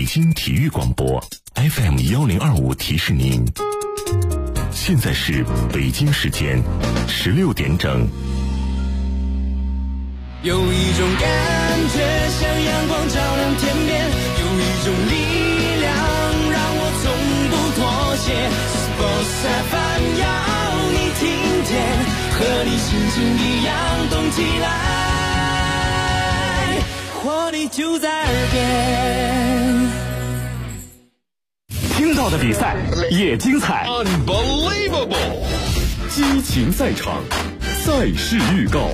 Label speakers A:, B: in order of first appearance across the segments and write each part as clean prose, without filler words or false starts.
A: 京体育广播 FM1025提示您，现在是北京时间16点整。
B: 有一种感觉像阳光照亮天边，有一种力量让我从不妥协。Sports FM 要你听见，和你心情一样动起来，活力就在耳边。
C: 听到的比赛也精彩
D: Unbelievable
C: 激情赛场，赛事预告。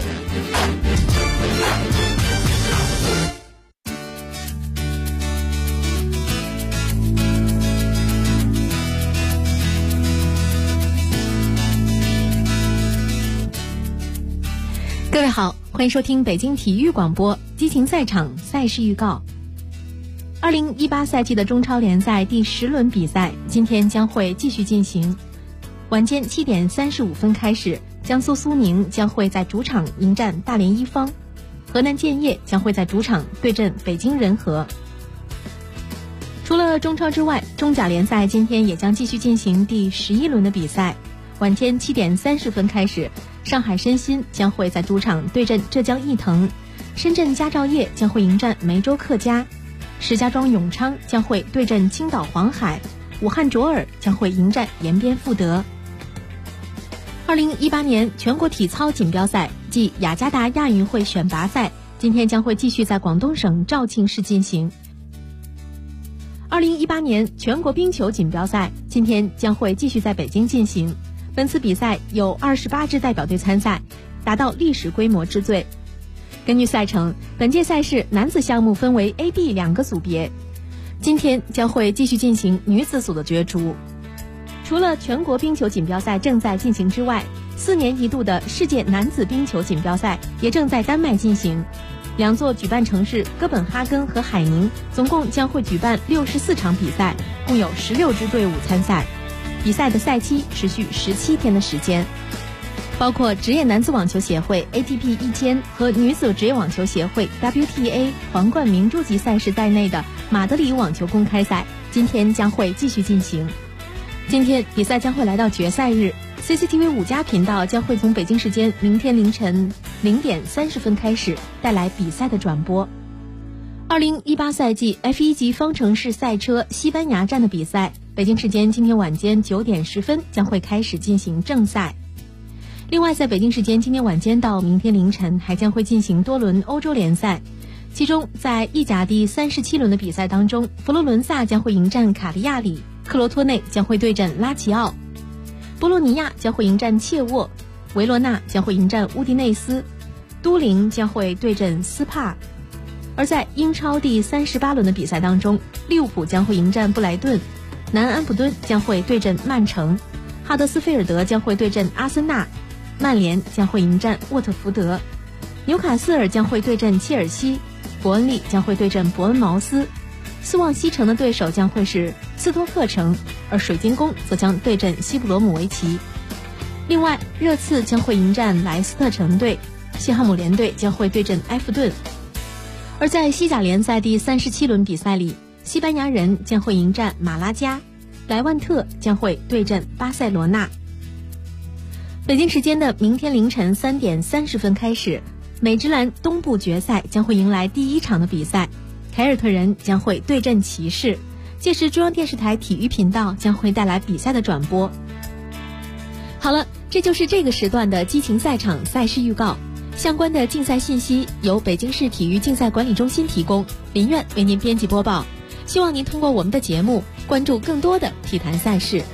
E: 各位好，欢迎收听北京体育广播激情赛场赛事预告。2018赛季的中超联赛第10轮比赛今天将会继续进行。晚间7点35分开始，江苏苏宁将会在主场迎战大连一方，河南建业将会在主场对阵北京人和。除了中超之外，中甲联赛今天也将继续进行第11轮的比赛。晚间7点30分开始，上海申鑫将会在主场对阵浙江毅腾，深圳佳兆业将会迎战梅州客家，石家庄永昌将会对阵青岛黄海，武汉卓尔将会迎战延边富德。2018年全国体操锦标赛暨雅加达亚运会选拔赛今天将会继续在广东省肇庆市进行。2018年全国冰球锦标赛今天将会继续在北京进行。本次比赛有28支代表队参赛，达到历史规模之最。根据赛程，本届赛事男子项目分为 A、B 两个组别，今天将会继续进行女子组的角逐。除了全国冰球锦标赛正在进行之外，4年一度的世界男子冰球锦标赛也正在丹麦进行。两座举办城市哥本哈根和海宁总共将会举办64场比赛，共有16支队伍参赛。比赛的赛期持续17天的时间，包括职业男子网球协会 ATP 1000和女子职业网球协会 WTA 皇冠明珠级赛事在内的马德里网球公开赛今天将会继续进行。今天比赛将会来到决赛日， CCTV 5家频道将会从北京时间明天凌晨0点30分开始带来比赛的转播。2018赛季 F1 级方程式赛车西班牙站的比赛北京时间今天晚间9点10分将会开始进行正赛。另外在北京时间今天晚间到明天凌晨还将会进行多轮欧洲联赛，其中在意甲第37轮的比赛当中，佛罗伦萨将会迎战卡利亚里，克罗托内将会对阵拉齐奥，波洛尼亚将会迎战切沃，维罗纳将会迎战乌迪内斯，都灵将会对阵斯帕。而在英超第38轮的比赛当中，利物浦将会迎战布莱顿，南安普敦将会对阵曼城，哈德斯菲尔德将会对阵阿森纳，曼联将会迎战沃特福德，纽卡斯尔将会对阵切尔西，伯恩利将会对阵伯恩茅斯，斯旺西城的对手将会是斯托克城，而水晶宫则将对阵西布罗姆维奇。另外热刺将会迎战莱斯特城队，西汉姆联队将会对阵埃弗顿。而在西甲联赛第37轮比赛里，西班牙人将会迎战马拉加，莱万特将会对阵巴塞罗那。北京时间的明天凌晨3点30分开始，美职篮东部决赛将会迎来第1场的比赛，凯尔特人将会对阵骑士，届时中央电视台体育频道将会带来比赛的转播。好了，这就是这个时段的激情赛场赛事预告。相关的竞赛信息由北京市体育竞赛管理中心提供，林苑为您编辑播报。希望您通过我们的节目关注更多的体坛赛事。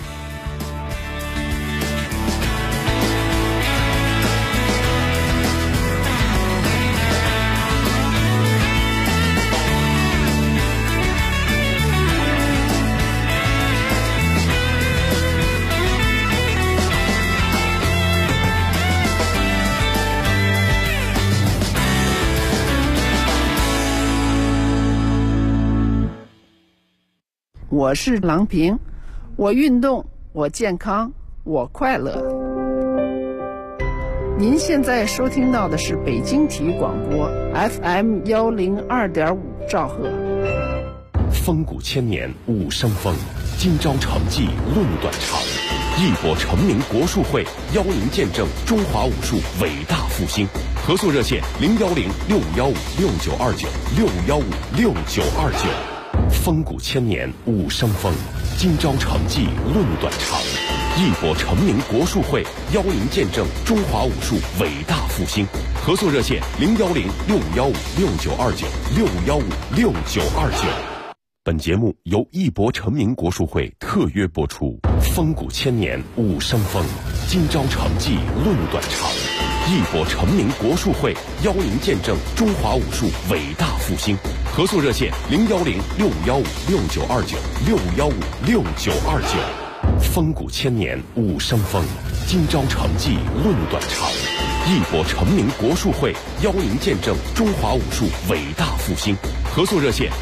F: 我是郎平，我运动，我健康，我快乐。您现在收听到的是北京体育广播 FM102.5兆赫。
C: 风骨千年武生风，今朝成绩论短长。义博成名国术会邀您见证中华武术伟大复兴。合作热线：010-6569-6929，615-6929。风骨千年武生风，今朝成绩论短长。义博成名国术会邀您见证中华武术伟大复兴。合作热线：010-6569-6929，615-6929。本节目由义博成名国术会特约播出。风骨千年武生风，今朝成绩论短长。义博成名国术会邀您见证中华武术伟大复兴。合作热线：010-6569-6929，615-6929。风骨千年武生风，今朝成绩论短长。义博成名国术会邀您见证中华武术伟大复兴。合作热线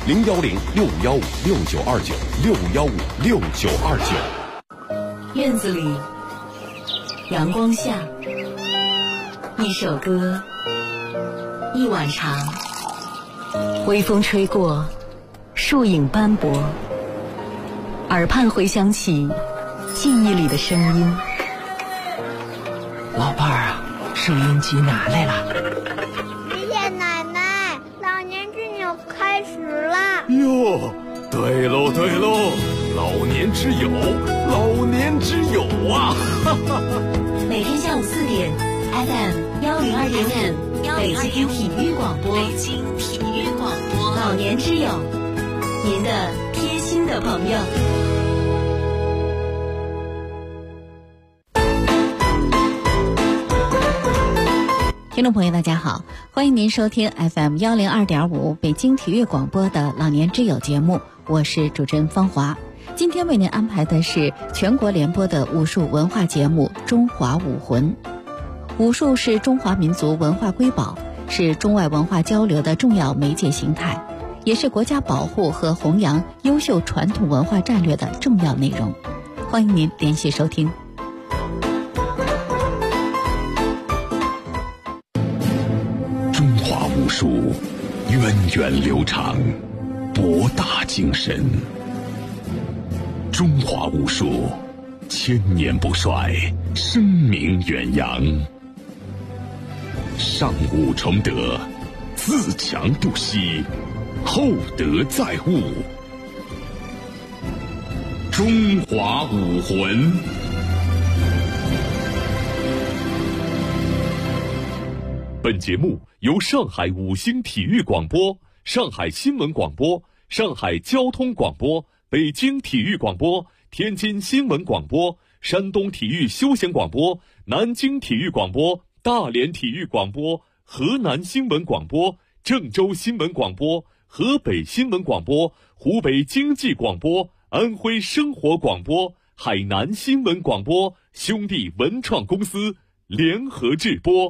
C: ：010-6569-6929，615-6929。
G: 院子里，阳光下，一首歌，一碗茶，微风吹过，树影斑驳，耳畔回响起记忆里的声音。
H: 老伴儿啊，收音机拿来了。
I: 爷爷奶奶，老年之友开始了。
C: 哟，对喽对喽，老年之友，老年之友啊！
G: 每天下午4点 ，FM 102.5，北京体育广播，北京体育广播，老年之友，您的贴心的朋友。
E: 听众朋友大家好，欢迎您收听 FM 102.5北京体育广播的老年之友节目，我是主持人方华。今天为您安排的是全国联播的武术文化节目《中华武魂》。武术是中华民族文化瑰宝，是中外文化交流的重要媒介形态，也是国家保护和弘扬优秀传统文化战略的重要内容。欢迎您连续收听。
A: 中华武术源远流长，博大精深。中华武术千年不衰，声名远扬。上武崇德，自强不息，厚德载物。中华武魂。
C: 本节目由上海五星体育广播、上海新闻广播、上海交通广播、北京体育广播、天津新闻广播、山东体育休闲广播、南京体育广播、大连体育广播、河南新闻广播、郑州新闻广播、河北新闻广播、湖北经济广播、安徽生活广播、海南新闻广播兄弟文创公司联合制播。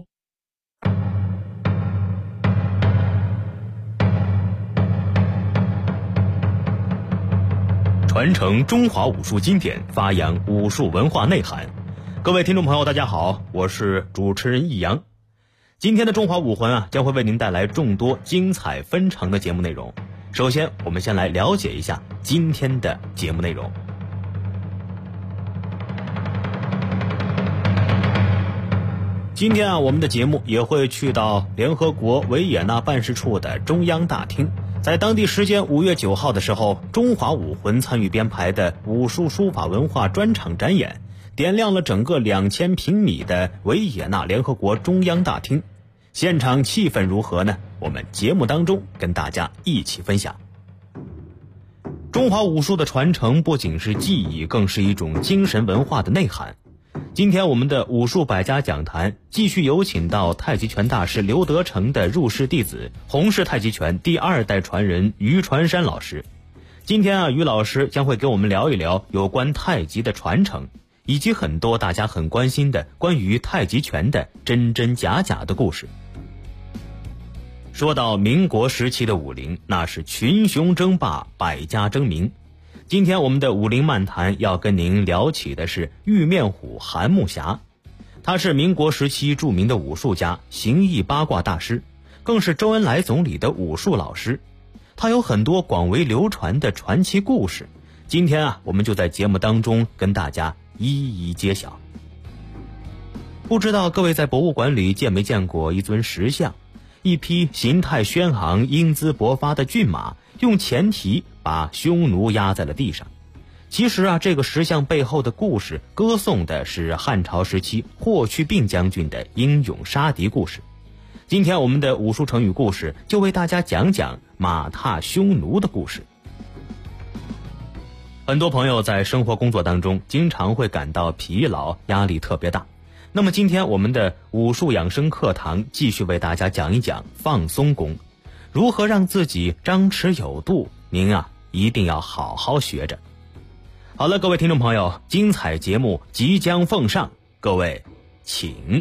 J: 传承中华武术经典，发扬武术文化内涵。各位听众朋友大家好，我是主持人易阳。今天的中华武魂将会为您带来众多精彩纷呈的节目内容。首先我们先来了解一下今天的节目内容。今天我们的节目也会去到联合国维也纳办事处的中央大厅，在当地时间5月9号的时候，中华武魂参与编排的武术书法文化专场展演，点亮了整个2000平米的维也纳联合国中央大厅。现场气氛如何呢？我们节目当中跟大家一起分享。中华武术的传承不仅是技艺，更是一种精神文化的内涵。今天我们的武术百家讲坛继续有请到太极拳大师刘德成的入室弟子，洪氏太极拳第2代传人于传山老师。今天于老师将会给我们聊一聊有关太极的传承，以及很多大家很关心的关于太极拳的真真假假的故事。说到民国时期的武林，那是群雄争霸，百家争鸣。今天我们的武林漫谈要跟您聊起的是玉面虎韩木侠。他是民国时期著名的武术家，形意八卦大师，更是周恩来总理的武术老师。 它有很多广为流传的传奇故事。今天我们就在节目当中跟大家一一揭晓。不知道各位在博物馆里见没见过一尊石像，一匹形态轩昂、英姿勃发的骏马，用前蹄把匈奴压在了地上。其实这个石像背后的故事，歌颂的是汉朝时期霍去病将军的英勇杀敌故事。今天我们的武术成语故事就为大家讲讲马踏匈奴的故事。很多朋友在生活工作当中经常会感到疲劳，压力特别大。那么今天我们的武术养生课堂继续为大家讲一讲放松功，如何让自己张弛有度，您一定要好好学着。好了，各位听众朋友，精彩节目即将奉上，各位请。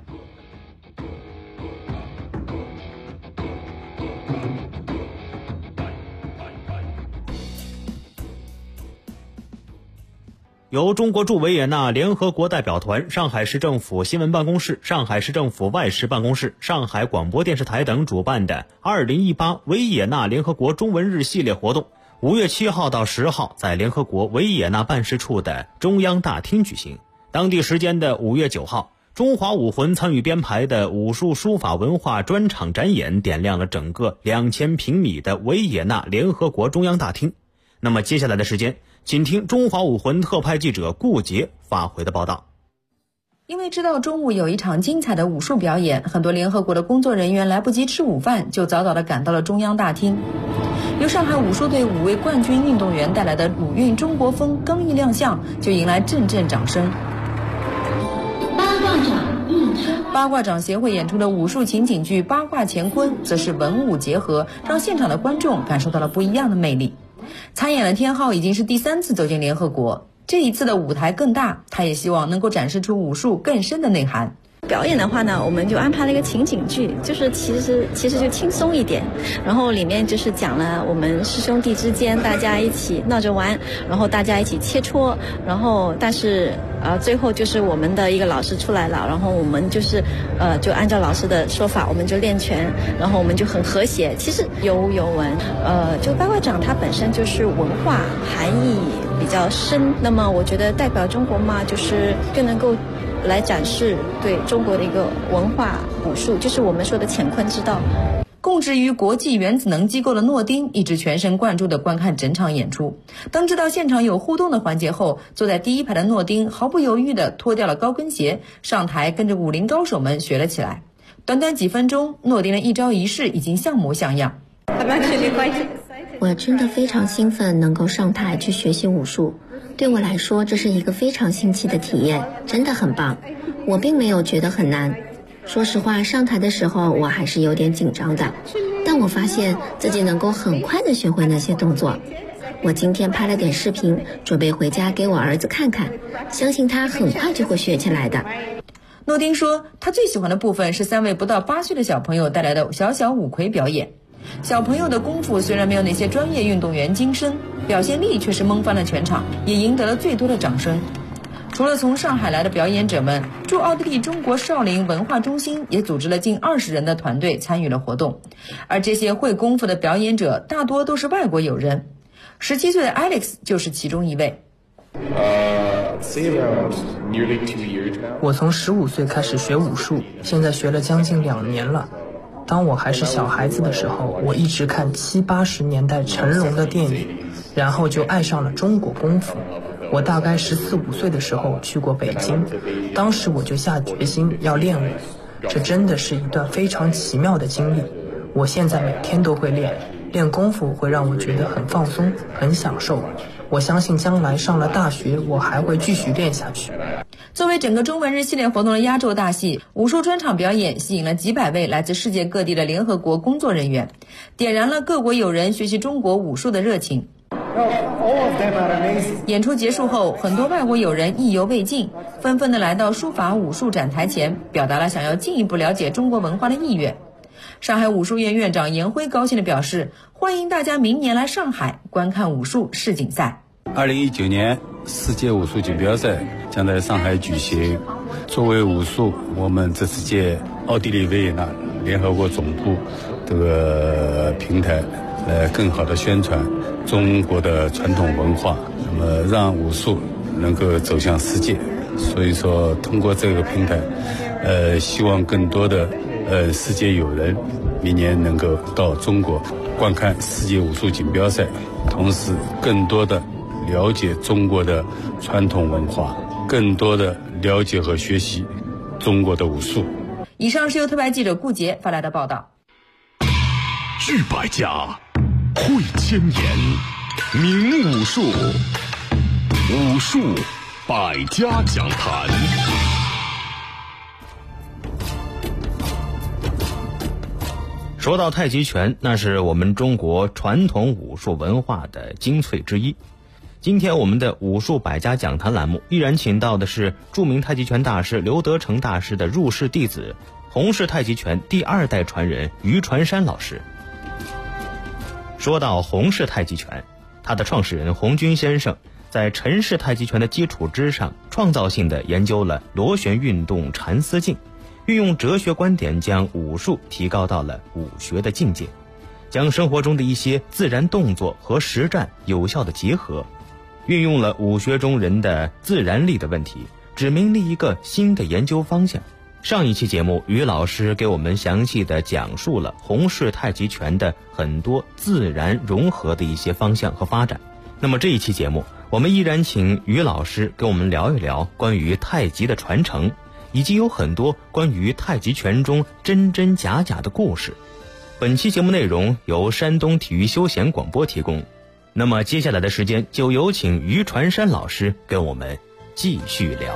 J: 由中国驻维也纳联合国代表团、上海市政府新闻办公室、上海市政府外事办公室、上海广播电视台等主办的2018维也纳联合国中文日系列活动，5月7号到10号在联合国维也纳办事处的中央大厅举行。当地时间的5月9号，中华武魂参与编排的武术书法文化专场展演点亮了整个2000平米的维也纳联合国中央大厅。那么接下来的时间，请听中华武魂特派记者顾杰发回的报道。
K: 因为知道中午有一场精彩的武术表演，很多联合国的工作人员来不及吃午饭，就早早地赶到了中央大厅。由上海武术队5位冠军运动员带来的鲁韵中国风刚毅亮相，就迎来阵阵掌声。八卦掌协会演出的武术情景剧《八卦乾坤》则是文武结合，让现场的观众感受到了不一样的魅力。参演的天浩已经是第3次走进联合国，这一次的舞台更大，他也希望能够展示出武术更深的内涵。
L: 表演的话呢，我们就安排了一个情景剧，就是其实就轻松一点，然后里面就是讲了我们师兄弟之间大家一起闹着玩，然后大家一起切磋，然后但是最后就是我们的一个老师出来了，然后我们就是就按照老师的说法，我们就练拳，然后我们就很和谐。其实有文就八卦掌它本身就是文化含义比较深，那么我觉得代表中国嘛，就是更能够来展示对中国的一个文化武术，就是我们说的乾坤之道。
K: 供职于国际原子能机构的诺丁一直全神贯注地观看整场演出。当知道现场有互动的环节后，坐在第一排的诺丁毫不犹豫地脱掉了高跟鞋，上台跟着武林高手们学了起来。短短几分钟，诺丁的一招一式已经像模像样。
M: 我真的非常兴奋能够上台去学习武术，对我来说这是一个非常新奇的体验，真的很棒。我并没有觉得很难，说实话，上台的时候我还是有点紧张的，但我发现自己能够很快地学会那些动作。我今天拍了点视频，准备回家给我儿子看看，相信他很快就会学起来的。
K: 诺丁说，他最喜欢的部分是3位不到8岁的小朋友带来的小小五魁表演。小朋友的功夫虽然没有那些专业运动员精深，表现力却是蒙翻了全场，也赢得了最多的掌声。除了从上海来的表演者们，驻奥地利中国少林文化中心也组织了近20人的团队参与了活动。而这些会功夫的表演者大多都是外国友人，17岁的 Alex 就是其中一位。
H: 我从15岁开始学武术，现在学了将近2年了。当我还是小孩子的时候，我一直看70、80年代成龙的电影，然后就爱上了中国功夫。我大概14、15岁的时候去过北京，当时我就下决心要练武，这真的是一段非常奇妙的经历。我现在每天都会练功夫，会让我觉得很放松，很享受。我相信将来上了大学，我还会继续练下去。
K: 作为整个中文日系列活动的压轴大戏，武术专场表演吸引了几百位来自世界各地的联合国工作人员，点燃了各国友人学习中国武术的热情。演出结束后，很多外国友人意犹未尽，纷纷地来到书法武术展台前，表达了想要进一步了解中国文化的意愿。上海武术院院长严辉高兴地表示，欢迎大家明年来上海观看武术世锦赛。
N: 2019年世界武术锦标赛将在上海举行。作为武术，我们这次借奥地利维也纳联合国总部这个平台， 更好的宣传中国的传统文化，那么让武术能够走向世界。所以说通过这个平台，希望更多的世界友人明年能够到中国观看世界武术锦标赛，同时更多的了解中国的传统文化，更多的了解和学习中国的武术。
K: 以上是由特派记者顾杰发来的报道。
A: 聚百家，汇千言，明武术，武术百家讲坛。
J: 说到太极拳，那是我们中国传统武术文化的精粹之一。今天我们的武术百家讲坛栏目依然请到的是著名太极拳大师刘德成大师的入室弟子，洪氏太极拳第2代传人于传山老师。说到洪氏太极拳，他的创始人洪军先生在陈氏太极拳的基础之上，创造性的研究了螺旋运动缠丝劲，运用哲学观点将武术提高到了武学的境界，将生活中的一些自然动作和实战有效的结合，运用了武学中人的自然力的问题，指明了一个新的研究方向。上一期节目，于老师给我们详细的讲述了洪氏太极拳的很多自然融合的一些方向和发展。那么这一期节目，我们依然请于老师给我们聊一聊关于太极的传承，以及有很多关于太极拳中真真假假的故事。本期节目内容由山东体育休闲广播提供。那么接下来的时间，就有请于传山老师跟我们继续聊。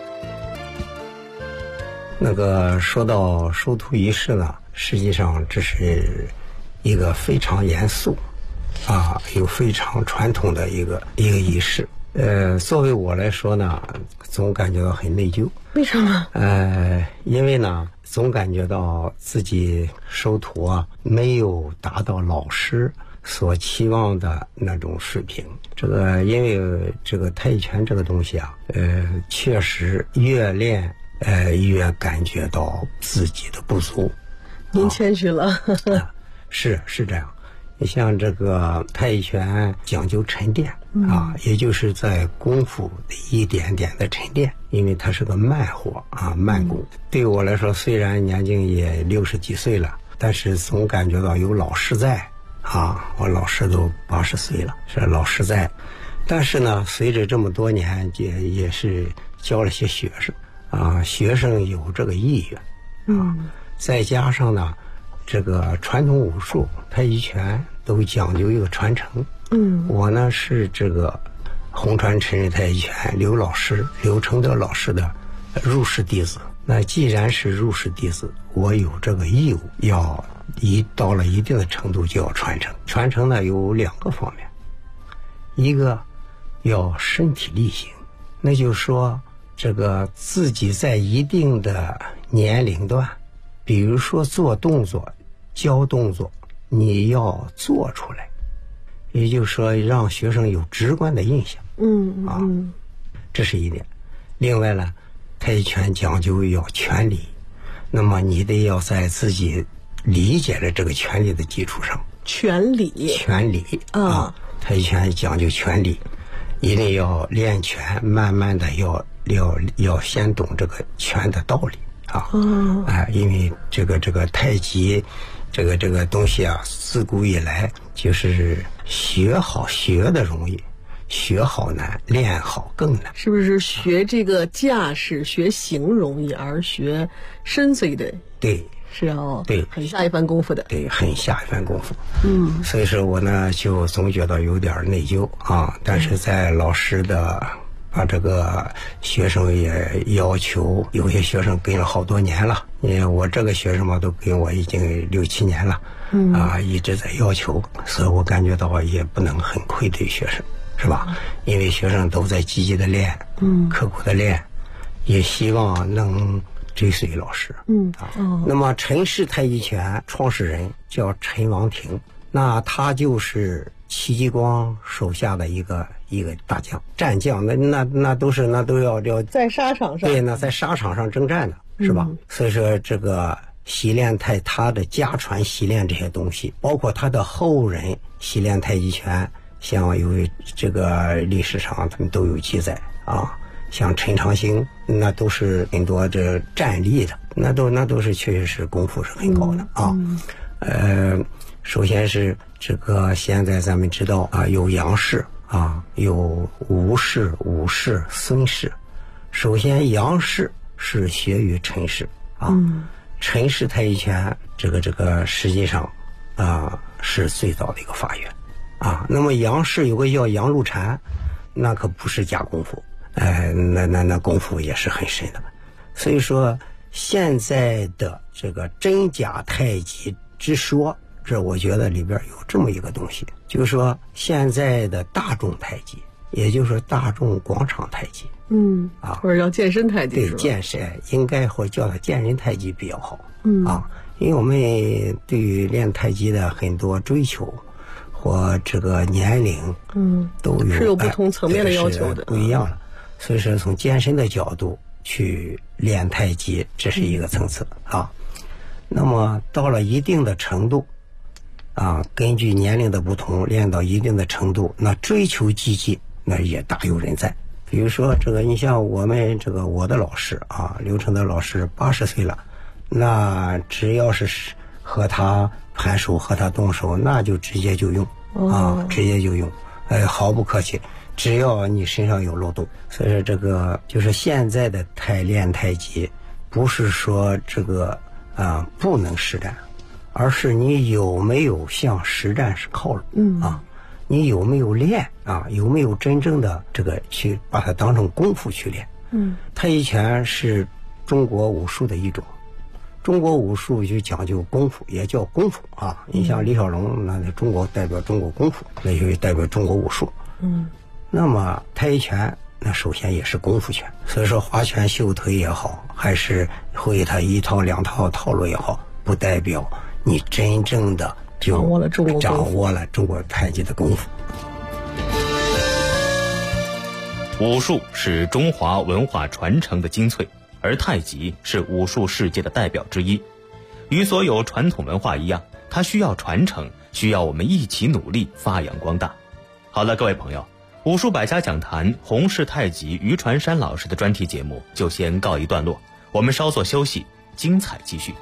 O: 说到收徒仪式呢，实际上这是一个非常严肃有非常传统的一个仪式。作为我来说呢，总感觉到很内疚。
P: 为什么？
O: 因为呢，总感觉到自己收徒没有达到老师所期望的那种水平。因为这个太极拳这个东西确实越练越感觉到自己的不足。
P: 您谦虚了。
O: 是这样。你像这个太极拳讲究沉淀也就是在功夫的一点点的沉淀，因为它是个慢活慢功。对我来说，虽然年纪也60几岁了，但是总感觉到有老师在我老师都80岁了，是老师在。但是呢，随着这么多年也是教了些学生学生有这个意愿再加上呢，这个传统武术太极拳都讲究一个传承。我呢是这个洪传陈氏太极拳刘承德老师的入室弟子。那既然是入室弟子，我有这个义务要到了一定的程度就要传承。传承呢有2个方面，一个要身体力行，那就是说这个自己在一定的年龄段，比如说做动作教动作，你要做出来，也就是说让学生有直观的印象。这是一点。另外呢，太极拳讲究要拳理，那么你得要在自己理解了这个拳理的基础上，
P: 拳理
O: 太极拳讲究拳理，一定要练拳，慢慢的要先懂这个拳的道理因为这个太极这个东西自古以来就是学好学的容易，学好难，练好更难。
P: 是不是学这个架势学形容易，而学身髓的
O: 对
P: 是要
O: 对
P: 很下一番功夫的。
O: 对，很下一番功夫。所以说我呢就总觉得有点内疚但是在老师的把这个学生也要求，有些学生跟了好多年了，因为我这个学生嘛都跟我已经6、7年了一直在要求，所以我感觉到也不能很愧对学生，是吧？因为学生都在积极的练刻苦的练，也希望能追随老师。那么陈氏太极拳创始人叫陈王庭，那他就是戚继光手下的一个大将战将，那都要
P: 在沙场上。
O: 对，那在沙场上征战的，是吧？所以说这个习练太他的家传习练这些东西，包括他的后人习练太极拳，像有这个历史上他们都有记载啊，像陈长兴那都是很多这战力的，那都是确实是功夫是很高的啊。首先是这个现在咱们知道啊，有杨氏啊，有吴氏、武氏、孙氏。首先杨氏是学于陈氏啊，陈氏太极拳这个实际上是最早的一个发源啊。那么杨氏有个叫杨露禅，那可不是假功夫，那功夫也是很深的。所以说现在的这个真假太极之说，这我觉得里边有这么一个东西，就是说现在的大众太极，也就是大众广场太极，
P: 或者叫健身太极，
O: 对，健身应该或叫它健身太极比较好，因为我们对于练太极的很多追求或这个年龄，都有
P: 是有不同层面的要求的，
O: 不一样了。所以说从健身的角度去练太极，这是一个层次啊。那么到了一定的程度啊，根据年龄的不同，练到一定的程度，那追求技技那也大有人在。比如说这个，你像我们我的老师啊，刘承德老师80岁了，那只要是和他盘手和他动手，那就直接就用直接就用，毫不客气，只要你身上有漏洞。所以说这个就是现在的练太极，不是说这个不能实战，而是你有没有向实战是靠拢你有没有练有没有真正的这个去把它当成功夫去练。太极拳是中国武术的一种，中国武术就讲究功夫，也叫功夫啊。你像李小龙，那中国代表中国功夫，那就代表中国武术。那么太极拳那首先也是功夫拳，所以说划拳秀腿也好，还是会它一套两套套路也好，不代表你真正的就掌握了中国太极的功夫。
J: 武术是中华文化传承的精粹，而太极是武术世界的代表之一。与所有传统文化一样，它需要传承，需要我们一起努力发扬光大。好了，各位朋友，武术百家讲坛洪氏太极于传山老师的专题节目就先告一段落，我们稍作休息，精彩继续。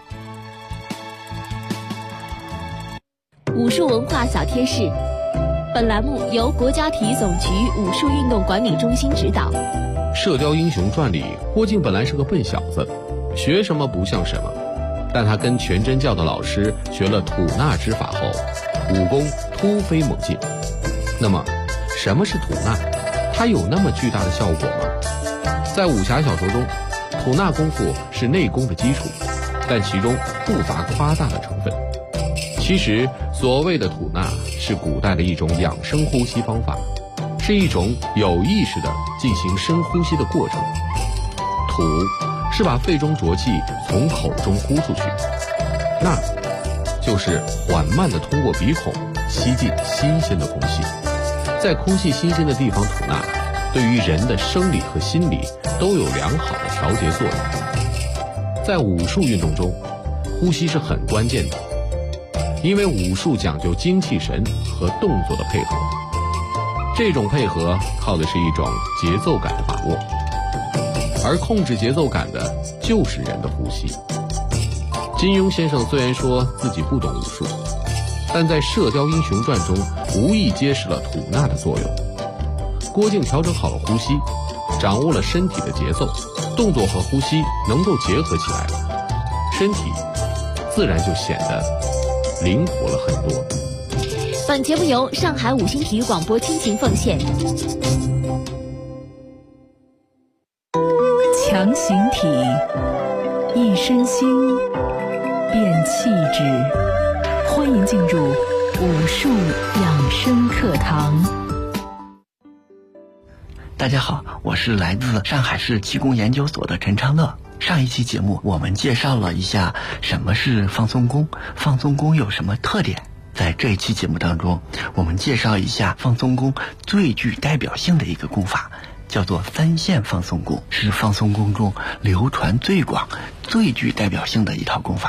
E: 武术文化小贴士，本栏目由国家体育总局武术运动管理中心指导。
Q: 《射雕英雄传》里，郭靖本来是个笨小子，学什么不像什么，但他跟全真教的老师学了吐纳之法后，武功突飞猛进。那么什么是吐纳？它有那么巨大的效果吗？在武侠小说中，吐纳功夫是内功的基础，但其中不乏夸大的成分。其实所谓的吐纳是古代的一种养生呼吸方法，是一种有意识的进行深呼吸的过程。吐是把肺中浊气从口中呼出去，纳就是缓慢地通过鼻孔吸进新鲜的空气。在空气新鲜的地方吐纳，对于人的生理和心理都有良好的调节作用。在武术运动中，呼吸是很关键的，因为武术讲究精气神和动作的配合，这种配合靠的是一种节奏感的把握，而控制节奏感的就是人的呼吸。金庸先生虽然说自己不懂武术，但在《射雕英雄传》中无意揭示了吐纳的作用。郭靖调整好了呼吸，掌握了身体的节奏，动作和呼吸能够结合起来了，身体自然就显得灵活了很多。
E: 本节目由上海五星体育广播倾情奉献。
R: 强形体，一身轻，变气质。欢迎进入武术养生课堂。
S: 大家好，我是来自上海市气功研究所的陈昌乐。上一期节目我们介绍了一下什么是放松功，放松功有什么特点。在这一期节目当中，我们介绍一下放松功最具代表性的一个功法，叫做三线放松功，是放松功中流传最广、最具代表性的一套功法。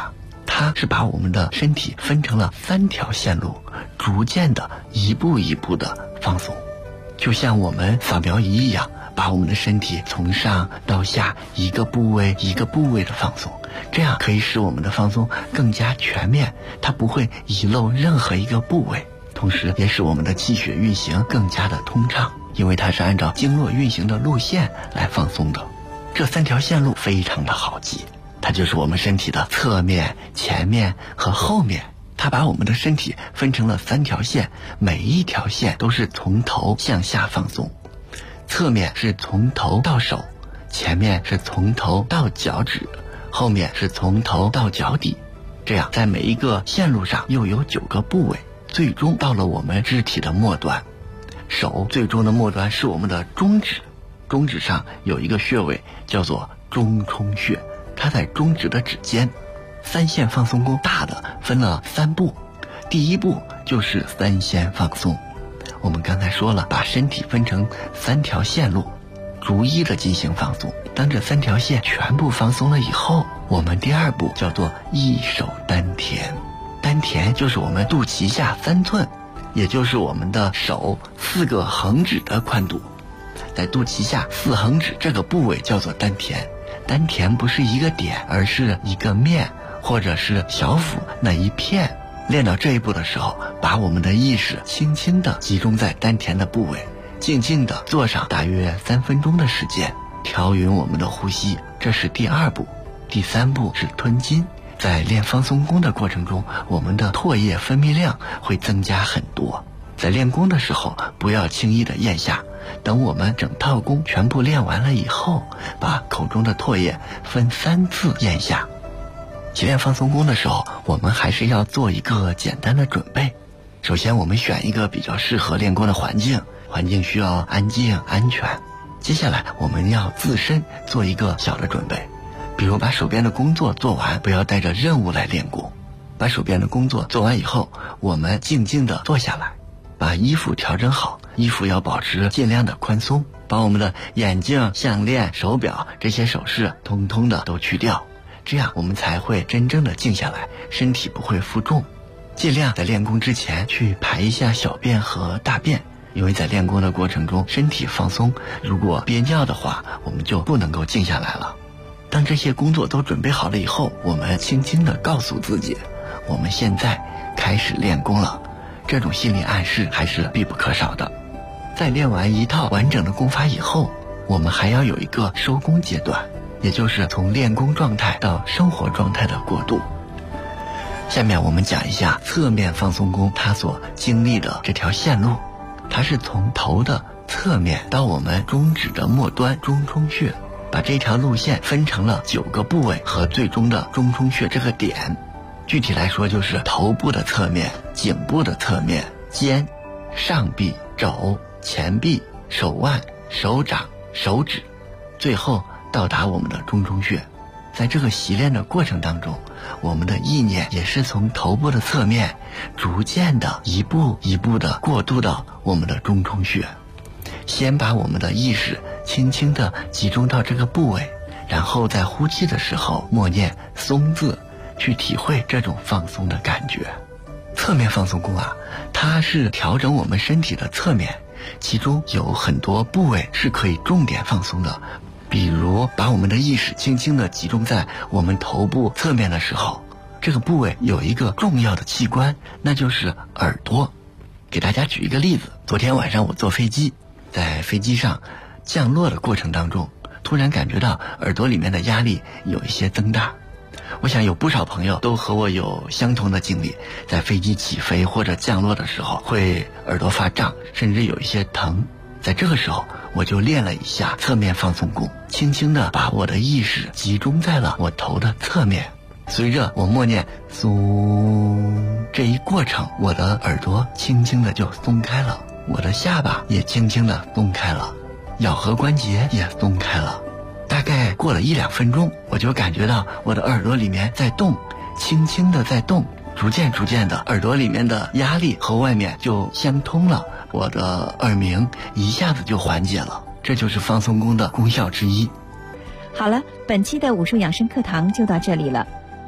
S: 它是把我们的身体分成了3条线路，逐渐的一步一步的放松，就像我们扫描仪一样，把我们的身体从上到下一个部位一个部位的放松，这样可以使我们的放松更加全面，它不会遗漏任何一个部位，同时也使我们的气血运行更加的通畅，因为它是按照经络运行的路线来放松的。这3条线路非常的好记，它就是我们身体的侧面、前面和后面。它把我们的身体分成了3条线，每一条线都是从头向下放松。侧面是从头到手，前面是从头到脚趾，后面是从头到脚底。这样在每一个线路上又有9个部位，最终到了我们肢体的末端。手最终的末端是我们的中指，中指上有一个穴位叫做中冲穴，它在中指的指尖。3线放松功大的分了3步，第一步就是3线放松。我们刚才说了，把身体分成3条线路，逐一的进行放松。当这3条线全部放松了以后，我们第2步叫做一手丹田。丹田就是我们肚脐下3寸，也就是我们的手4个横指的宽度。在肚脐下4横指这个部位叫做丹田。丹田不是一个点，而是一个面，或者是小腹那一片。练到这一步的时候，把我们的意识轻轻地集中在丹田的部位，静静地坐上大约3分钟的时间，调匀我们的呼吸，这是第2步。第3步是吞金。在练放松功的过程中，我们的唾液分泌量会增加很多。在练功的时候，不要轻易的咽下，等我们整套功全部练完了以后，把口中的唾液分3次咽下。练放松功的时候，我们还是要做一个简单的准备。首先我们选一个比较适合练功的环境，环境需要安静安全。接下来我们要自身做一个小的准备，比如把手边的工作做完，不要带着任务来练功。把手边的工作做完以后，我们静静地坐下来，把衣服调整好，衣服要保持尽量的宽松，把我们的眼镜、项链、手表这些首饰通通的都去掉，这样我们才会真正的静下来，身体不会负重。尽量在练功之前去排一下小便和大便，因为在练功的过程中身体放松，如果憋尿的话，我们就不能够静下来了。当这些工作都准备好了以后，我们轻轻地告诉自己，我们现在开始练功了。这种心理暗示还是必不可少的。在练完一套完整的功法以后，我们还要有一个收功阶段，也就是从练功状态到生活状态的过渡。下面我们讲一下侧面放松功它所经历的这条线路。它是从头的侧面到我们中指的末端中冲穴，把这条路线分成了9个部位和最终的中冲穴这个点。具体来说，就是头部的侧面、颈部的侧面、肩、上臂、肘、前臂、手腕、手掌、手指，最后到达我们的中冲穴。在这个习练的过程当中，我们的意念也是从头部的侧面逐渐的一步一步的过渡到我们的中冲穴。先把我们的意识轻轻的集中到这个部位，然后在呼气的时候默念松字，去体会这种放松的感觉。侧面放松功啊，它是调整我们身体的侧面，其中有很多部位是可以重点放松的。比如把我们的意识轻轻地集中在我们头部侧面的时候，这个部位有一个重要的器官，那就是耳朵。给大家举一个例子，昨天晚上我坐飞机，在飞机上降落的过程当中，突然感觉到耳朵里面的压力有一些增大。我想有不少朋友都和我有相同的经历，在飞机起飞或者降落的时候会耳朵发胀，甚至有一些疼。在这个时候我就练了一下侧面放松功，轻轻地把我的意识集中在了我头的侧面，随着我默念松，这一过程我的耳朵轻轻地就松开了，我的下巴也轻轻地松开了，咬合关节也松开了。大概过了1-2分钟，我就感觉到我的耳朵里面在动，轻轻地在动，逐渐的耳朵里面的压力和外面就相通了，我的耳鸣一下子就缓解了。这就是放松功的功效之一。
T: 好了，本期的武术养生课堂就到这里了。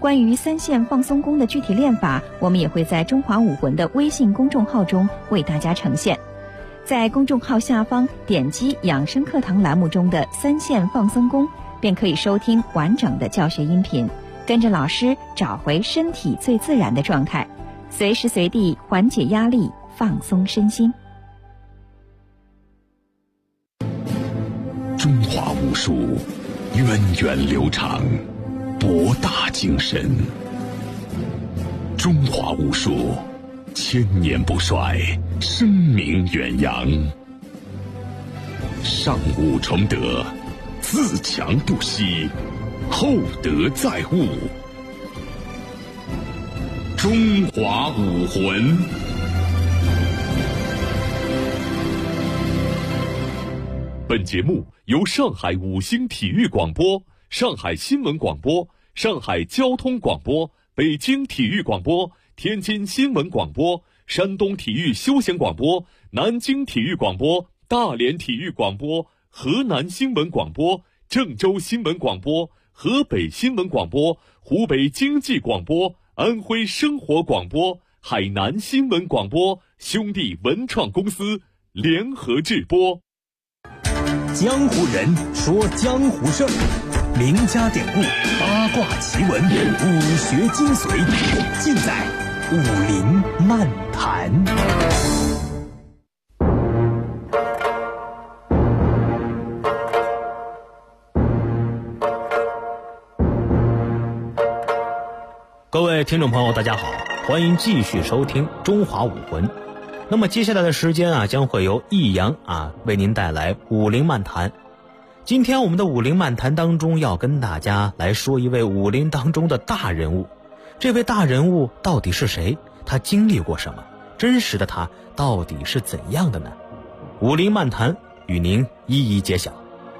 T: 关于三线放松功的具体练法，我们也会在中华武魂的微信公众号中为大家呈现。在公众号下方点击养生课堂栏目中的三线放松功，便可以收听完整的教学音频，跟着老师找回身体最自然的状态，随时随地缓解压力，放松身心。
A: 中华武术源远流长，博大精深。中华武术千年不衰，声名远扬。上武崇德，自强不息，厚德载物。中华武魂。
C: 本节目由上海五星体育广播、上海新闻广播、上海交通广播、北京体育广播、天津新闻广播、山东体育休闲广播、南京体育广播、大连体育广播、河南新闻广播、郑州新闻广播、河北新闻广播、湖北经济广播、安徽生活广播、海南新闻广播兄弟文创公司联合制播。
U: 江湖人说江湖事儿，名家典故、八卦奇闻、武学精髓，尽在武林漫谈。
J: 各位听众朋友，大家好，欢迎继续收听《中华武魂》。那么接下来的时间将会由易阳为您带来武林漫谈。今天我们的武林漫谈当中要跟大家来说一位武林当中的大人物。这位大人物到底是谁？他经历过什么？真实的他到底是怎样的呢？武林漫谈与您一一揭晓。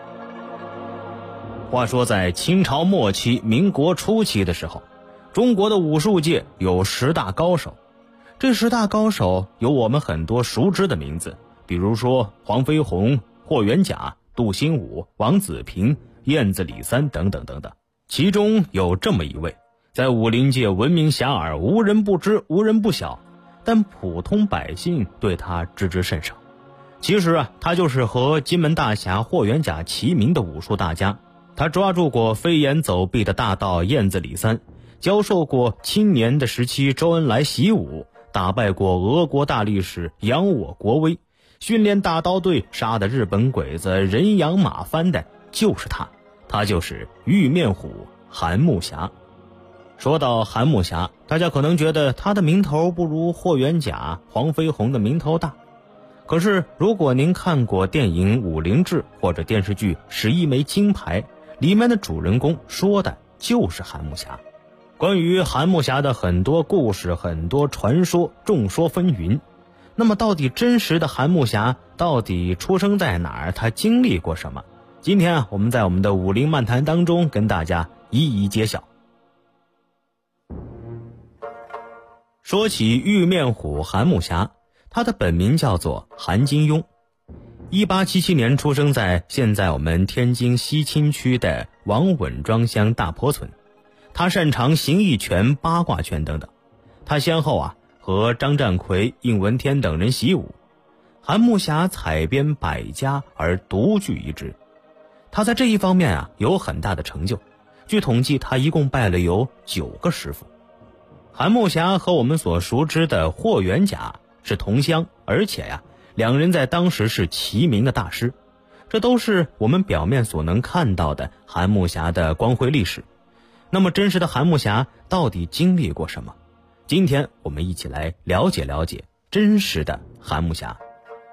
J: 话说在清朝末期、民国初期的时候，中国的武术界有10大高手。这10大高手有我们很多熟知的名字，比如说黄飞鸿、霍元甲、杜兴武、王子平、燕子李三等等等等。其中有这么一位，在武林界闻名遐迩，无人不知，无人不晓，但普通百姓对他知之甚少。其实他就是和金门大侠霍元甲齐名的武术大家。他抓住过飞檐走壁的大盗燕子李三，教授过青年的时期周恩来习武，打败过俄国大力士，扬我国威，训练大刀队，杀的日本鬼子人仰马翻的就是他，他就是玉面虎韩木侠。说到韩木侠，大家可能觉得他的名头不如霍元甲、黄飞鸿的名头大。可是如果您看过电影《武林志》或者电视剧《11枚金牌》，里面的主人公说的就是韩木侠。关于韩木侠的很多故事、很多传说，众说纷纭。那么到底真实的韩木侠到底出生在哪儿？他经历过什么？今天我们在我们的武林漫谈当中跟大家一一揭晓。说起玉面虎韩木侠，他的本名叫做韩金庸。1877年出生在现在我们天津西青区的王稳庄乡大坡村。他擅长形意拳、八卦拳等等。他先后和张占奎、应文天等人习武。韩木侠采编百家而独具一帜。他在这一方面有很大的成就。据统计，他一共拜了有9个师傅。韩木侠和我们所熟知的霍元甲是同乡，而且两人在当时是齐名的大师。这都是我们表面所能看到的韩木侠的光辉历史。那么真实的韩木侠到底经历过什么？今天我们一起来了解了解真实的韩木侠。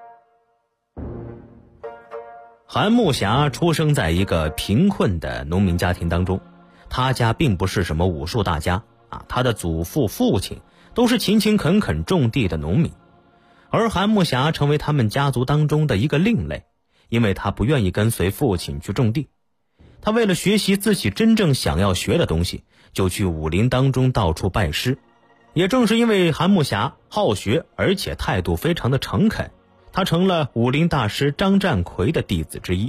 J: 韩木侠出生在一个贫困的农民家庭当中，他家并不是什么武术大家他的祖父、父亲都是勤勤恳恳种地的农民，而韩木侠成为他们家族当中的一个另类，因为他不愿意跟随父亲去种地。他为了学习自己真正想要学的东西，就去武林当中到处拜师。也正是因为韩木侠好学，而且态度非常的诚恳，他成了武林大师张占奎的弟子之一，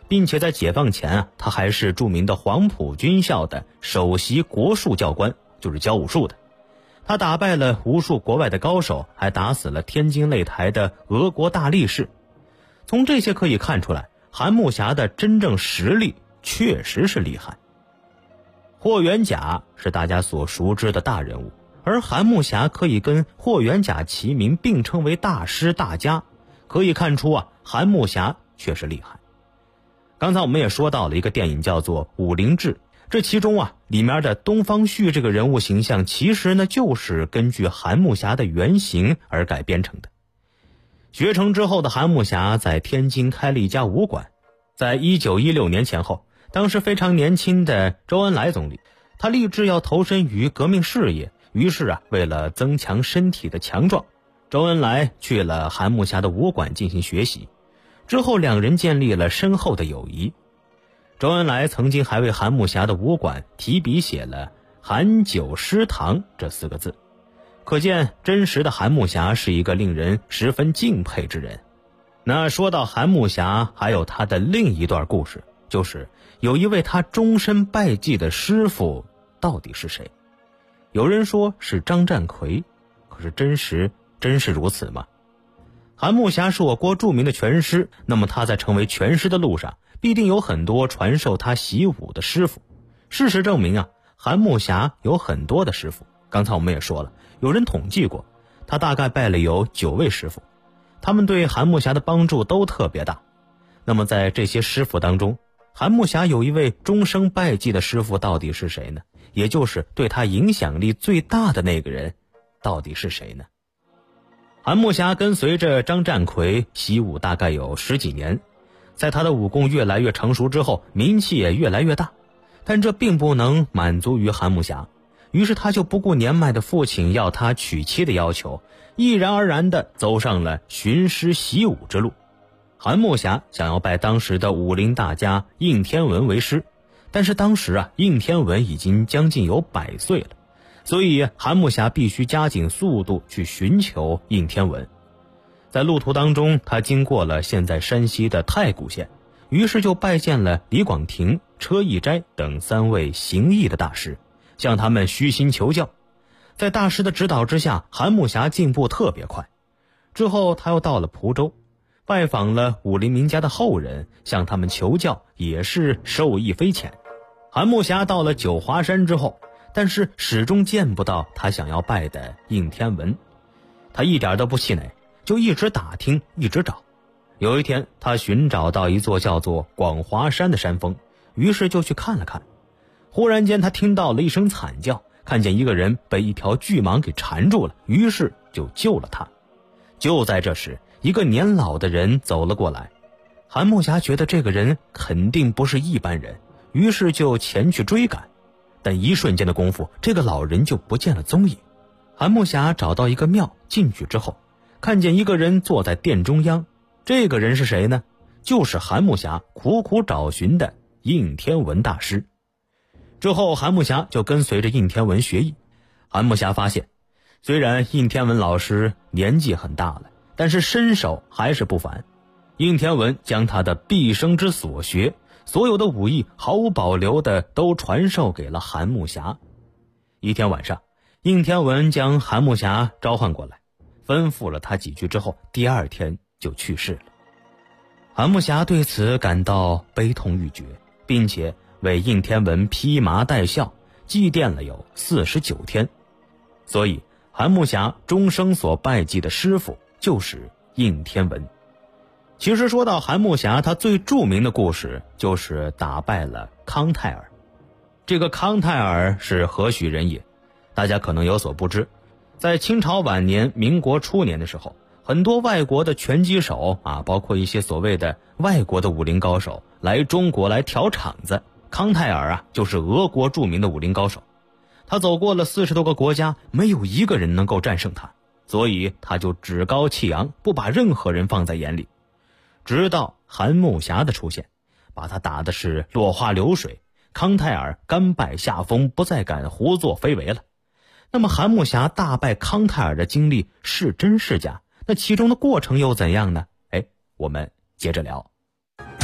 J: 并且在解放前他还是著名的黄埔军校的首席国术教官，就是教武术的。他打败了无数国外的高手，还打死了天津擂台的俄国大力士。从这些可以看出来，韩木侠的真正实力确实是厉害。霍元甲是大家所熟知的大人物，而韩木侠可以跟霍元甲齐名，并称为大师大家，可以看出韩木侠确实厉害。刚才我们也说到了一个电影叫做《武林志》，这其中里面的东方旭这个人物形象，其实呢就是根据韩木侠的原型而改编成的。学成之后的韩木侠在天津开了一家武馆。在1916年前后，当时非常年轻的周恩来总理，他立志要投身于革命事业，于是为了增强身体的强壮，周恩来去了韩木侠的武馆进行学习。之后两人建立了深厚的友谊。周恩来曾经还为韩木侠的武馆提笔写了韩九师堂这4个字，可见真实的韩木侠是一个令人十分敬佩之人。那说到韩木侠，还有他的另一段故事，就是有一位他终身拜祭的师傅到底是谁？有人说是张占奎，可是真是如此吗？韩木侠是我国著名的拳师，那么他在成为拳师的路上，必定有很多传授他习武的师傅。事实证明韩木侠有很多的师傅。刚才我们也说了，有人统计过，他大概拜了有9位师傅，他们对韩木侠的帮助都特别大。那么在这些师傅当中，韩木侠有一位终生拜祭的师傅到底是谁呢？也就是对他影响力最大的那个人到底是谁呢？韩木侠跟随着张占奎习武大概有10几年，在他的武功越来越成熟之后，名气也越来越大。但这并不能满足于韩木侠，于是他就不顾年迈的父亲要他娶妻的要求，毅然而然地走上了寻师习武之路。韩木侠想要拜当时的武林大家应天文为师，但是当时应天文已经将近有100岁了，所以韩木侠必须加紧速度去寻求应天文。在路途当中，他经过了现在山西的太谷县，于是就拜见了李广庭、车义斋等3位行艺的大师，向他们虚心求教。在大师的指导之下，韩木侠进步特别快。之后他又到了蒲州，拜访了武林名家的后人，向他们求教，也是受益匪浅。韩木侠到了九华山之后，但是始终见不到他想要拜的应天文。他一点都不气馁，就一直打听，一直找。有一天，他寻找到一座叫做广华山的山峰，于是就去看了看。忽然间，他听到了一声惨叫，看见一个人被一条巨蟒给缠住了，于是就救了他。就在这时，一个年老的人走了过来。韩木侠觉得这个人肯定不是一般人，于是就前去追赶。但一瞬间的功夫，这个老人就不见了踪影。韩木侠找到一个庙，进去之后，看见一个人坐在殿中央。这个人是谁呢？就是韩木侠苦苦找寻的应天文大师。之后韩木侠就跟随着应天文学艺。韩木侠发现，虽然应天文老师年纪很大了，但是身手还是不凡。应天文将他的毕生之所学，所有的武艺毫无保留的都传授给了韩木侠。一天晚上，应天文将韩木侠召唤过来，吩咐了他几句之后，第2天就去世了。韩木侠对此感到悲痛欲绝，并且为应天文披麻戴孝，祭奠了有49天。所以韩木侠终生所拜祭的师傅就是应天文。其实说到韩木侠，他最著名的故事就是打败了康泰尔。这个康泰尔是何许人也？大家可能有所不知，在清朝晚年、民国初年的时候，很多外国的拳击手包括一些所谓的外国的武林高手来中国来挑场子。康泰尔就是俄国著名的武林高手，他走过了40多个国家，没有一个人能够战胜他，所以他就趾高气扬，不把任何人放在眼里。直到韩木侠的出现，把他打的是落花流水，康泰尔甘拜下风，不再敢胡作非为了。那么韩木侠大败康泰尔的经历是真是假？那其中的过程又怎样呢？我们接着聊。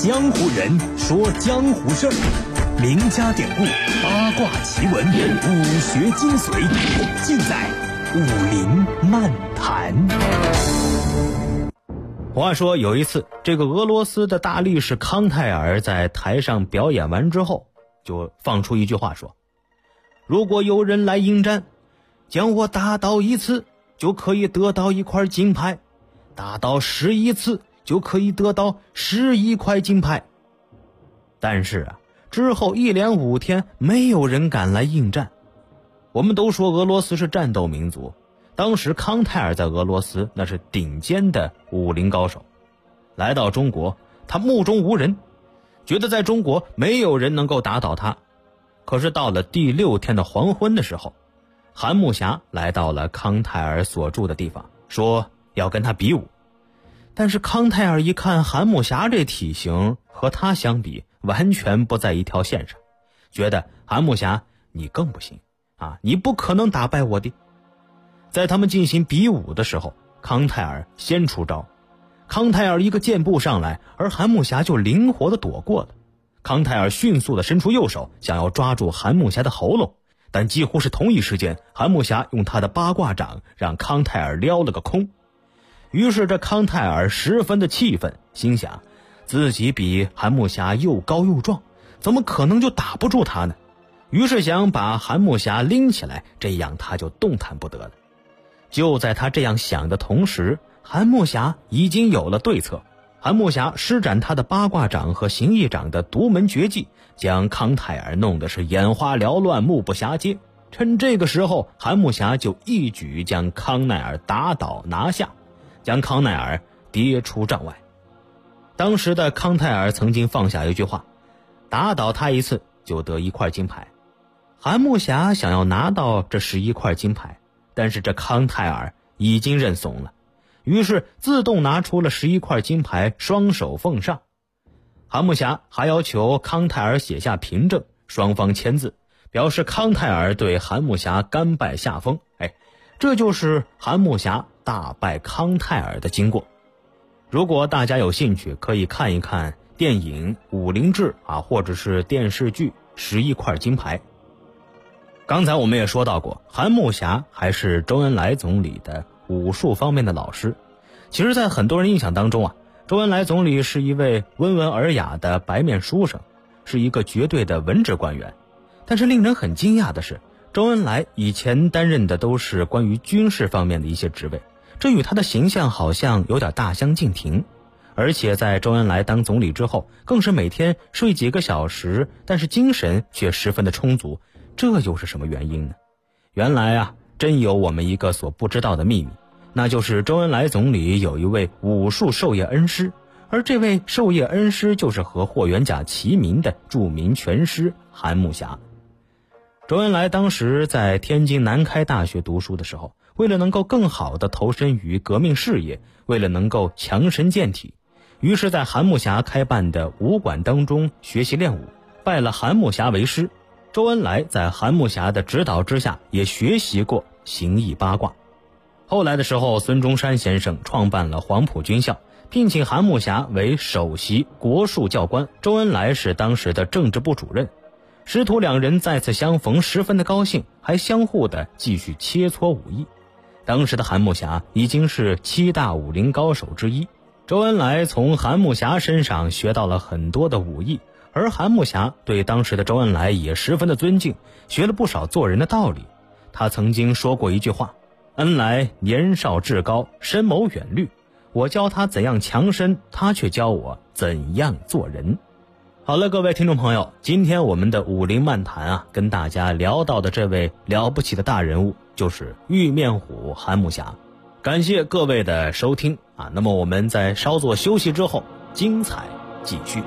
U: 江湖人说江湖事儿，名家典故、八卦奇闻、武学精髓，尽在武林漫谈。
J: 话说有一次，这个俄罗斯的大力士康泰尔在台上表演完之后，就放出一句话说：如果有人来应战，将我打倒1次就可以得到1块金牌，打倒11次就可以得到11块金牌。但是啊，之后一连5天没有人敢来应战。我们都说俄罗斯是战斗民族，当时康泰尔在俄罗斯那是顶尖的武林高手，来到中国他目中无人，觉得在中国没有人能够打倒他。可是到了第6天的黄昏的时候，韩木侠来到了康泰尔所住的地方，说要跟他比武。但是康泰尔一看韩木侠这体型和他相比完全不在一条线上，觉得韩木侠你更不行啊，你不可能打败我的。在他们进行比武的时候，康泰尔先出招，康泰尔一个箭步上来，而韩木侠就灵活地躲过了。康泰尔迅速地伸出右手，想要抓住韩木侠的喉咙，但几乎是同一时间，韩木侠用他的八卦掌让康泰尔撩了个空。于是这康泰尔十分的气愤，心想自己比韩木侠又高又壮，怎么可能就打不住他呢？于是想把韩木侠拎起来，这样他就动弹不得了。就在他这样想的同时，韩木侠已经有了对策。韩木侠施展他的八卦掌和形意掌的独门绝技，将康泰尔弄得是眼花缭乱，目不暇接。趁这个时候，韩木侠就一举将康奈尔打倒拿下，将康奈尔跌出帐外。当时的康泰尔曾经放下一句话：打倒他1次就得1块金牌。韩木侠想要拿到这11块金牌，但是这康泰尔已经认怂了，于是自动拿出了11块金牌，双手奉上。韩木侠还要求康泰尔写下凭证，双方签字，表示康泰尔对韩木侠甘拜下风。这就是韩木侠大败康泰尔的经过。如果大家有兴趣，可以看一看电影《武林志》或者是电视剧《11块金牌》。刚才我们也说到过，韩木侠还是周恩来总理的武术方面的老师。其实在很多人印象当中周恩来总理是一位温文尔雅的白面书生，是一个绝对的文职官员。但是令人很惊讶的是，周恩来以前担任的都是关于军事方面的一些职位，这与他的形象好像有点大相径庭。而且在周恩来当总理之后，更是每天睡几个小时，但是精神却十分的充足。这又是什么原因呢？原来真有我们一个所不知道的秘密，那就是周恩来总理有一位武术授业恩师，而这位授业恩师就是和霍元甲齐名的著名拳师韩木侠。周恩来当时在天津南开大学读书的时候，为了能够更好地投身于革命事业，为了能够强身健体，于是在韩木侠开办的武馆当中学习练武，拜了韩木侠为师。周恩来在韩木侠的指导之下，也学习过形意八卦。后来的时候，孙中山先生创办了黄埔军校，聘请韩木侠为首席国术教官，周恩来是当时的政治部主任。师徒两人再次相逢，十分的高兴，还相互的继续切磋武艺。当时的韩木侠已经是7大武林高手之一，周恩来从韩木侠身上学到了很多的武艺，而韩木侠对当时的周恩来也十分的尊敬，学了不少做人的道理。他曾经说过一句话：恩来年少志高，深谋远虑，我教他怎样强身，他却教我怎样做人。好了，各位听众朋友，今天我们的武林漫谈跟大家聊到的这位了不起的大人物就是玉面虎韩木侠。感谢各位的收听那么我们在稍作休息之后，精彩继续。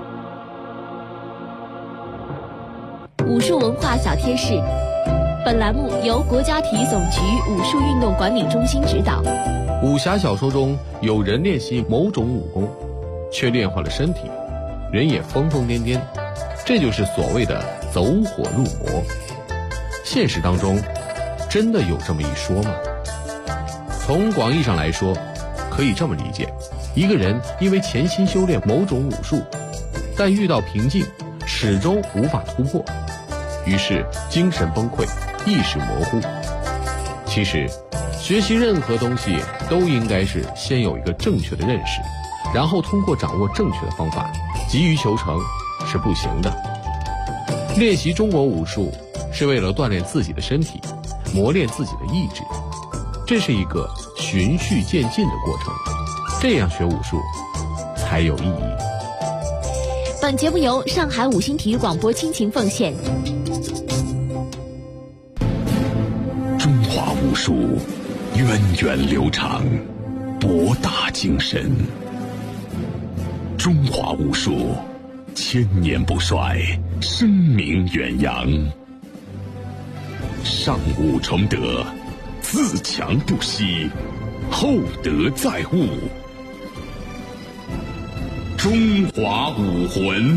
E: 武术文化小贴士，本栏目由国家体育总局武术运动管理中心指导。
Q: 武侠小说中有人练习某种武功，却练坏了身体，人也疯疯癫癫，这就是所谓的走火入魔。现实当中真的有这么一说吗？从广义上来说，可以这么理解，一个人因为潜心修炼某种武术， 但遇到瓶颈，始终无法突破，于是精神崩溃，意识模糊。其实，学习任何东西都应该是先有一个正确的认识，然后通过掌握正确的方法，急于求成是不行的。练习中国武术是为了锻炼自己的身体，磨练自己的意志，这是一个循序渐进的过程，这样学武术才有意义。
E: 本节目由上海五星体育广播倾情奉献。
A: 中华武术源远流长，博大精深。中华武术千年不衰，声名远扬。上武崇德，自强不息，厚德载物。中华武魂。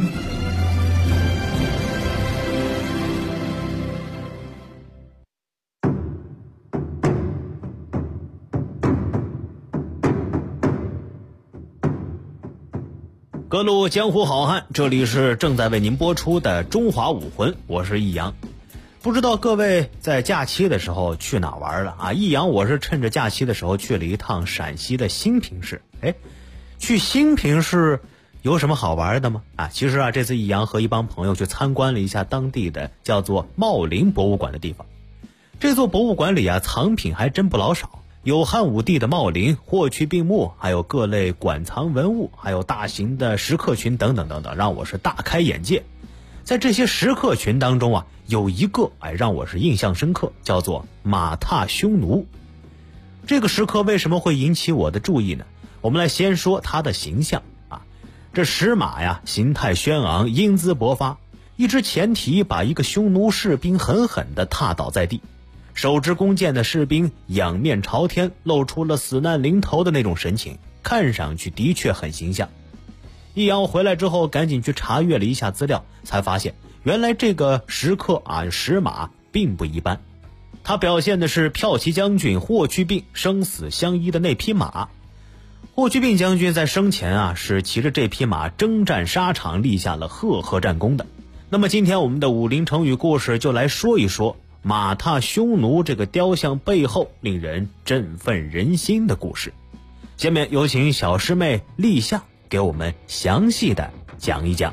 J: 各路江湖好汉，这里是正在为您播出的中华武魂，我是易阳。不知道各位在假期的时候去哪玩了啊？易阳我是趁着假期的时候去了一趟陕西的兴平市。去兴平市有什么好玩的吗？其实这次易阳和一帮朋友去参观了一下当地的叫做茂林博物馆的地方。这座博物馆里藏品还真不老少，有汉武帝的茂林、霍去病墓，还有各类馆藏文物，还有大型的石刻群等等等等，让我是大开眼界。在这些石刻群当中有一个让我是印象深刻，叫做马踏匈奴。这个石刻为什么会引起我的注意呢？我们来先说它的形象这石马形态轩昂，英姿勃发，一只前蹄把一个匈奴士兵狠狠地踏倒在地，手执弓箭的士兵仰面朝天，露出了死难临头的那种神情，看上去的确很形象。易阳回来之后赶紧去查阅了一下资料，才发现原来这个石刻石马并不一般，它表现的是骠骑将军霍去病生死相依的那匹马。霍去病将军在生前是骑着这匹马征战沙场，立下了赫赫战功的。那么今天我们的武林成语故事就来说一说马踏匈奴这个雕像背后令人振奋人心的故事。下面有请小师妹立夏给我们详细的讲一讲。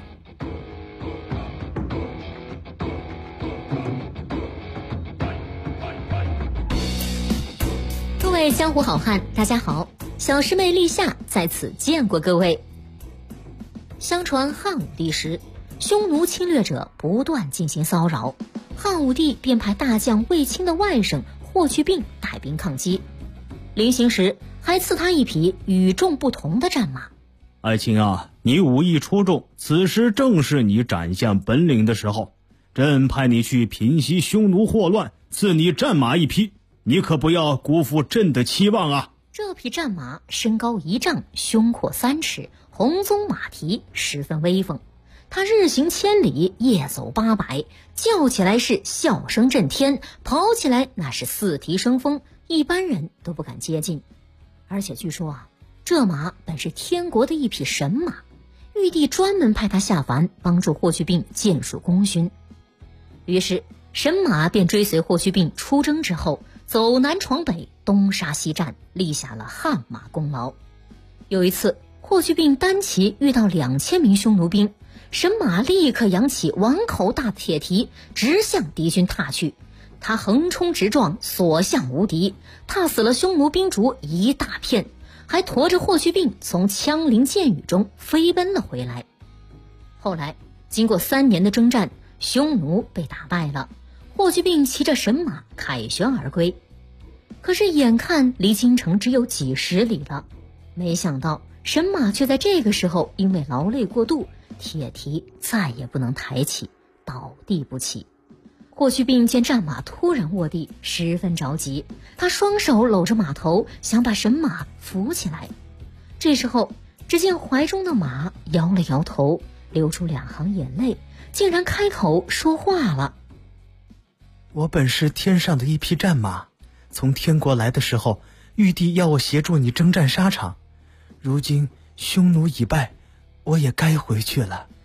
B: 各位江湖好汉，大家好，小师妹立夏在此见过各位。相传汉武帝时，匈奴侵略者不断进行骚扰，汉武帝便派大将卫青的外甥霍去病带兵抗击，临行时还赐他一匹与众不同的战马。
J: 爱卿你武艺出众，此时正是你展现本领的时候，朕派你去平息匈奴祸乱，赐你战马一匹，你可不要辜负朕的期望啊！
B: 这匹战马身高1丈，胸阔3尺，红鬃马蹄，十分威风。它日行千里，夜走800，叫起来是笑声震天，跑起来那是四蹄生风，一般人都不敢接近。而且据说这马本是天国的一匹神马，玉帝专门派他下凡帮助霍去病建树功勋。于是神马便追随霍去病出征之后，走南闯北，东杀西战，立下了汗马功劳。有一次霍去病单骑遇到2000名匈奴兵，神马立刻扬起碗口大铁蹄，直向敌军踏去。他横冲直撞，所向无敌，踏死了匈奴兵卒一大片，还驮着霍去病从枪林箭雨中飞奔了回来。后来经过3年的征战，匈奴被打败了，霍去病骑着神马凯旋而归。可是眼看离京城只有几十里了，没想到神马却在这个时候因为劳累过度，铁蹄再也不能抬起，倒地不起。霍去病见战马突然卧地，十分着急，他双手搂着马头，想把神马扶起来。这时候只见怀中的马摇了摇头，流出2行眼泪，竟然开口说话了。
H: 我本是天上的一匹战马，从天国来的时候，玉帝要我协助你征战沙场，如今匈奴已败，我也该回去了。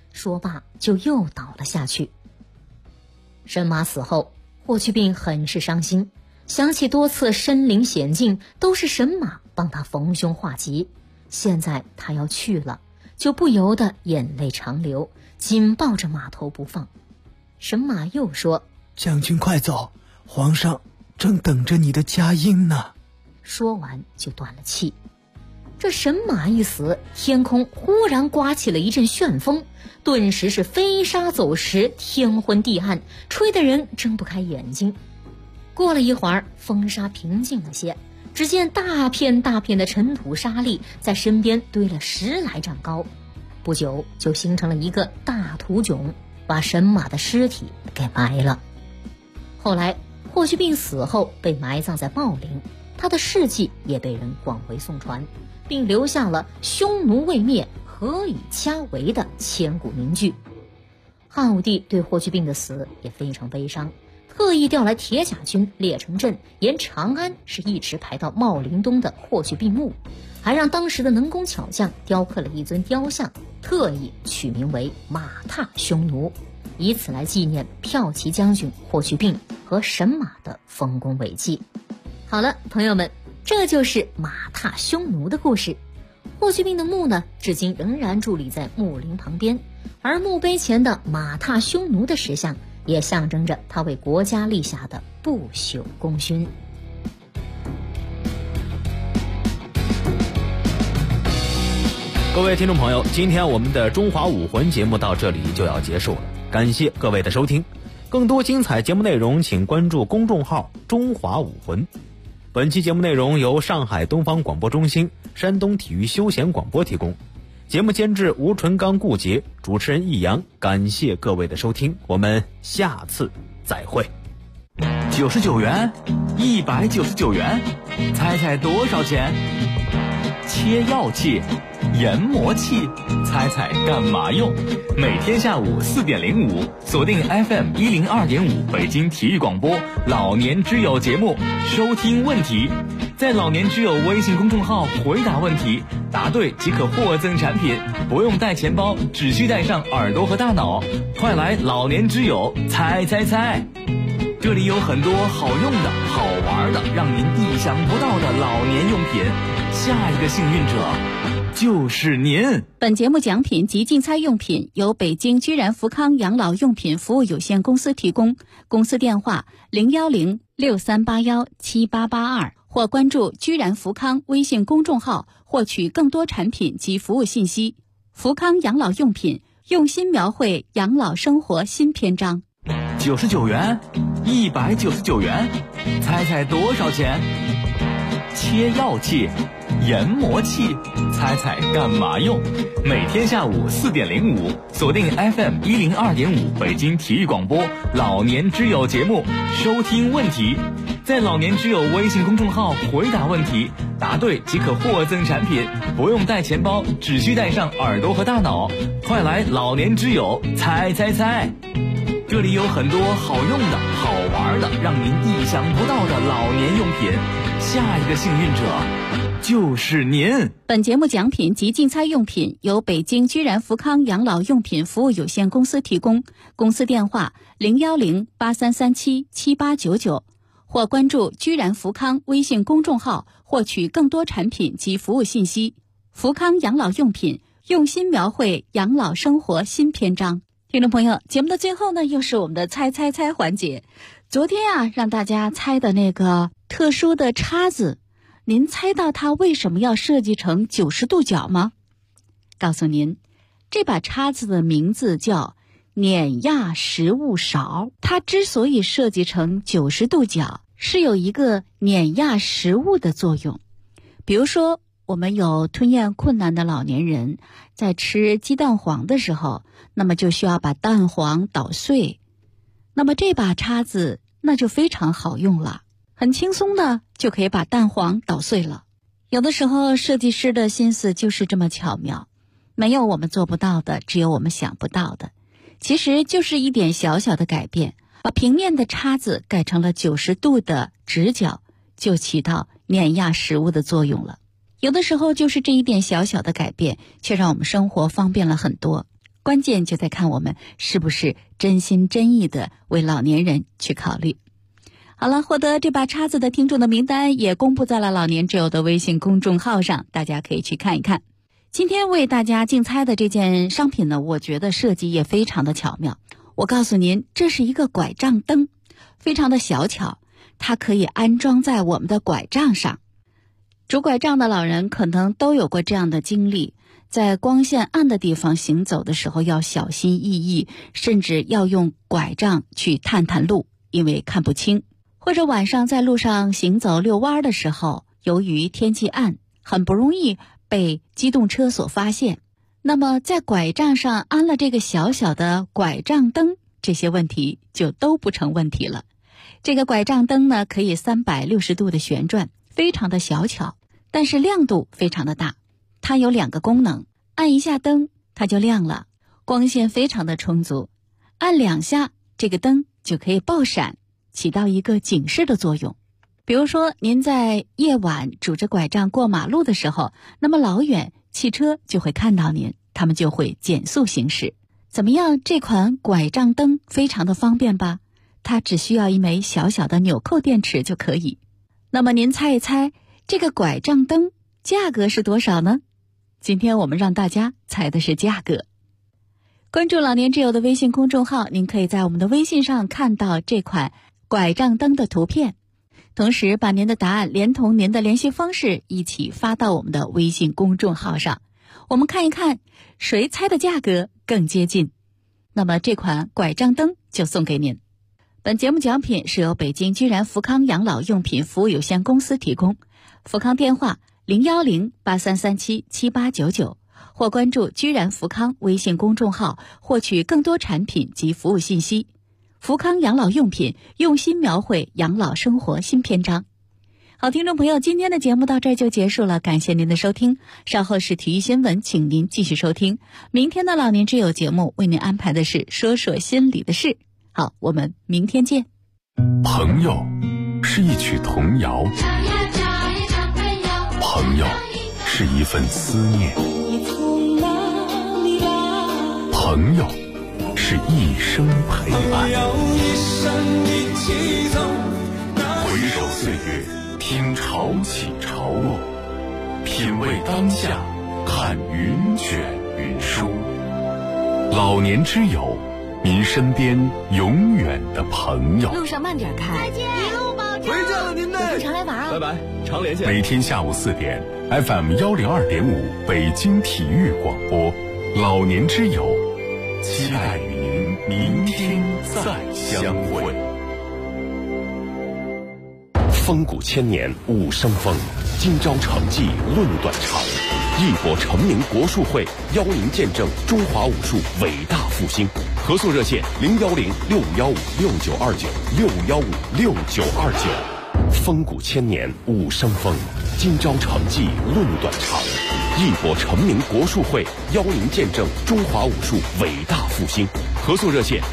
B: 说罢就又倒了下去。神马死后，霍去病很是伤心，想起多次身临险境都是神马帮他逢凶化吉，现在他要去了，就不由得眼泪长流，紧抱着马头不放。神马又说：
D: 将军快走，皇上正等着你的佳音呢。
B: 说完就断了气。这神马一死，天空忽然刮起了一阵旋风，顿时是飞沙走石，天昏地暗，吹得人睁不开眼睛。过了一会儿，风沙平静了些，只见大片大片的尘土沙砾在身边堆了10来丈高，不久就形成了一个大土囧，把神马的尸体给埋了。后来霍去病死后被埋葬在茂陵，他的事迹也被人广为诵传，并留下了匈奴未灭，何以家为的千古名句。汉武帝对霍去病的死也非常悲伤，特意调来铁甲军列成阵，沿长安是一直排到茂陵东的霍去病墓，还让当时的能工巧匠雕刻了一尊雕像，特意取名为马踏匈奴，以此来纪念骠骑将军霍去病和神马的丰功伟绩。好了，朋友们，这就是马踏匈奴的故事。霍去病的墓呢，至今仍然伫立在墓陵旁边，而墓碑前的马踏匈奴的石像也象征着他为国家立下的不朽功勋。
J: 各位听众朋友，今天我们的中华武魂节目到这里就要结束了，感谢各位的收听。更多精彩节目内容请关注公众号中华武魂。本期节目内容由上海东方广播中心、山东体育休闲广播提供，节目监制吴纯刚、顾杰，主持人易阳。感谢各位的收听，我们下次再会。
V: 99元，199元，猜猜多少钱？切药器、研磨器，猜猜干嘛用？每天下午4点05，锁定 FM 102.5北京体育广播老年之友节目，收听问题，在老年之友微信公众号回答问题，答对即可获赠产品，不用带钱包，只需带上耳朵和大脑。快来老年之友猜猜猜！这里有很多好用的、好玩的，让您意想不到的老年用品。下一个幸运者就是您。
E: 本节目奖品及竞猜用品由北京居然福康养老用品服务有限公司提供，公司电话010-6381-7882，或关注居然福康微信公众号获取更多产品及服务信息。福康养老用品，用心描绘养老生活新篇章。
V: 99元，199元，猜猜多少钱？切药器、研磨器，猜猜干嘛用？每天下午4点05，锁定 FM 102.5北京体育广播老年之友节目，收听问题，在老年之友微信公众号回答问题，答对即可获赠产品，不用带钱包，只需带上耳朵和大脑。快来老年之友猜猜猜！这里有很多好用的、好玩的，让您意想不到的老年用品。下一个幸运者就是您。
E: 本节目奖品及竞猜用品由北京居然福康养老用品服务有限公司提供，公司电话010-8337-7899，或关注居然福康微信公众号获取更多产品及服务信息。福康养老用品，用心描绘养老生活新篇章。听众朋友，节目的最后呢，又是我们的猜猜猜环节。昨天啊，让大家猜的那个特殊的叉子，您猜到它为什么要设计成90度角吗？告诉您，这把叉子的名字叫碾压食物勺。它之所以设计成90度角，是有一个碾压食物的作用。比如说，我们有吞咽困难的老年人，在吃鸡蛋黄的时候，那么就需要把蛋黄捣碎。那么这把叉子那就非常好用了，很轻松的就可以把蛋黄捣碎了。有的时候设计师的心思就是这么巧妙，没有我们做不到的，只有我们想不到的。其实就是一点小小的改变，把平面的叉子改成了90度的直角，就起到碾压食物的作用了。有的时候就是这一点小小的改变，却让我们生活方便了很多。
F: 关键就在看我们是不是真心真意的为老年人去考虑。好了，获得这把叉子的听众的名单也公布在了老年之友的微信公众号上，大家可以去看一看。今天为大家竞猜的这件商品呢，我觉得设计也非常的巧妙。我告诉您，这是一个拐杖灯，非常的小巧，它可以安装在我们的拐杖上。拄拐杖的老人可能都有过这样的经历，在光线暗的地方行走的时候要小心翼翼，甚至要用拐杖去探探路，因为看不清。或者晚上在路上行走遛弯的时候，由于天气暗，很不容易被机动车所发现。那么在拐杖上安了这个小小的拐杖灯，这些问题就都不成问题了。这个拐杖灯呢，可以360度的旋转，非常的小巧，但是亮度非常的大。它有2个功能，按一下灯它就亮了，光线非常的充足。按2下这个灯就可以爆闪，起到一个警示的作用。比如说您在夜晚拄着拐杖过马路的时候，那么老远汽车就会看到您，他们就会减速行驶。怎么样，这款拐杖灯非常的方便吧？它只需要一枚小小的纽扣电池就可以。那么您猜一猜，这个拐杖灯价格是多少呢？今天我们让大家猜的是价格。关注老年之友的微信公众号，您可以在我们的微信上看到这款拐杖灯的图片，同时把您的答案连同您的联系方式一起发到我们的微信公众号上，我们看一看谁猜的价格更接近。那么这款拐杖灯就送给您。本节目奖品是由北京居然福康养老用品服务有限公司提供，福康电话010-8337-7899，或关注居然福康微信公众号获取更多产品及服务信息。福康养老用品，用心描绘养老生活新篇章。好，听众朋友，今天的节目到这儿就结束了，感谢您的收听。稍后是体育新闻，请您继续收听。明天的老年之友节目为您安排的是说说心里的事。好，我们明天见。
A: 朋友是一曲童谣，朋友是一份思念，朋友是一生陪伴。回首岁月，听潮起潮落，品味当下，看云卷云舒。老年之友，您身边永远的朋友。
B: 路上慢点开，再见，一路保重。
C: 回见了您嘞，
B: 常来玩啊！
C: 拜拜，常连线。
A: 每天下午4点 ，FM 102.5北京体育广播，老年之友，期待与您明天再相会。风骨千年武生风，今朝成绩论断长。义博成名国术会邀您见证中华武术伟大复兴。合作热线010-6515-6929，615-6929。风骨千年武生风，今朝成绩论断长。义博成名国术会邀您见证中华武术伟大复兴。合作热线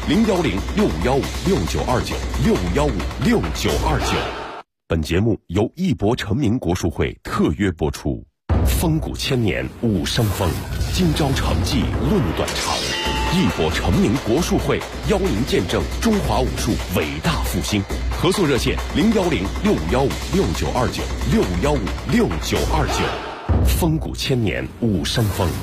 A: 010-6515-6929，615-6929。本节目由义博成名国术会特约播出。风骨千年武生风，今朝成绩论断长。义博成名国术会邀您见证中华武术伟大复兴。合作热线010-6515-6929，615-6929。风骨千年武生风。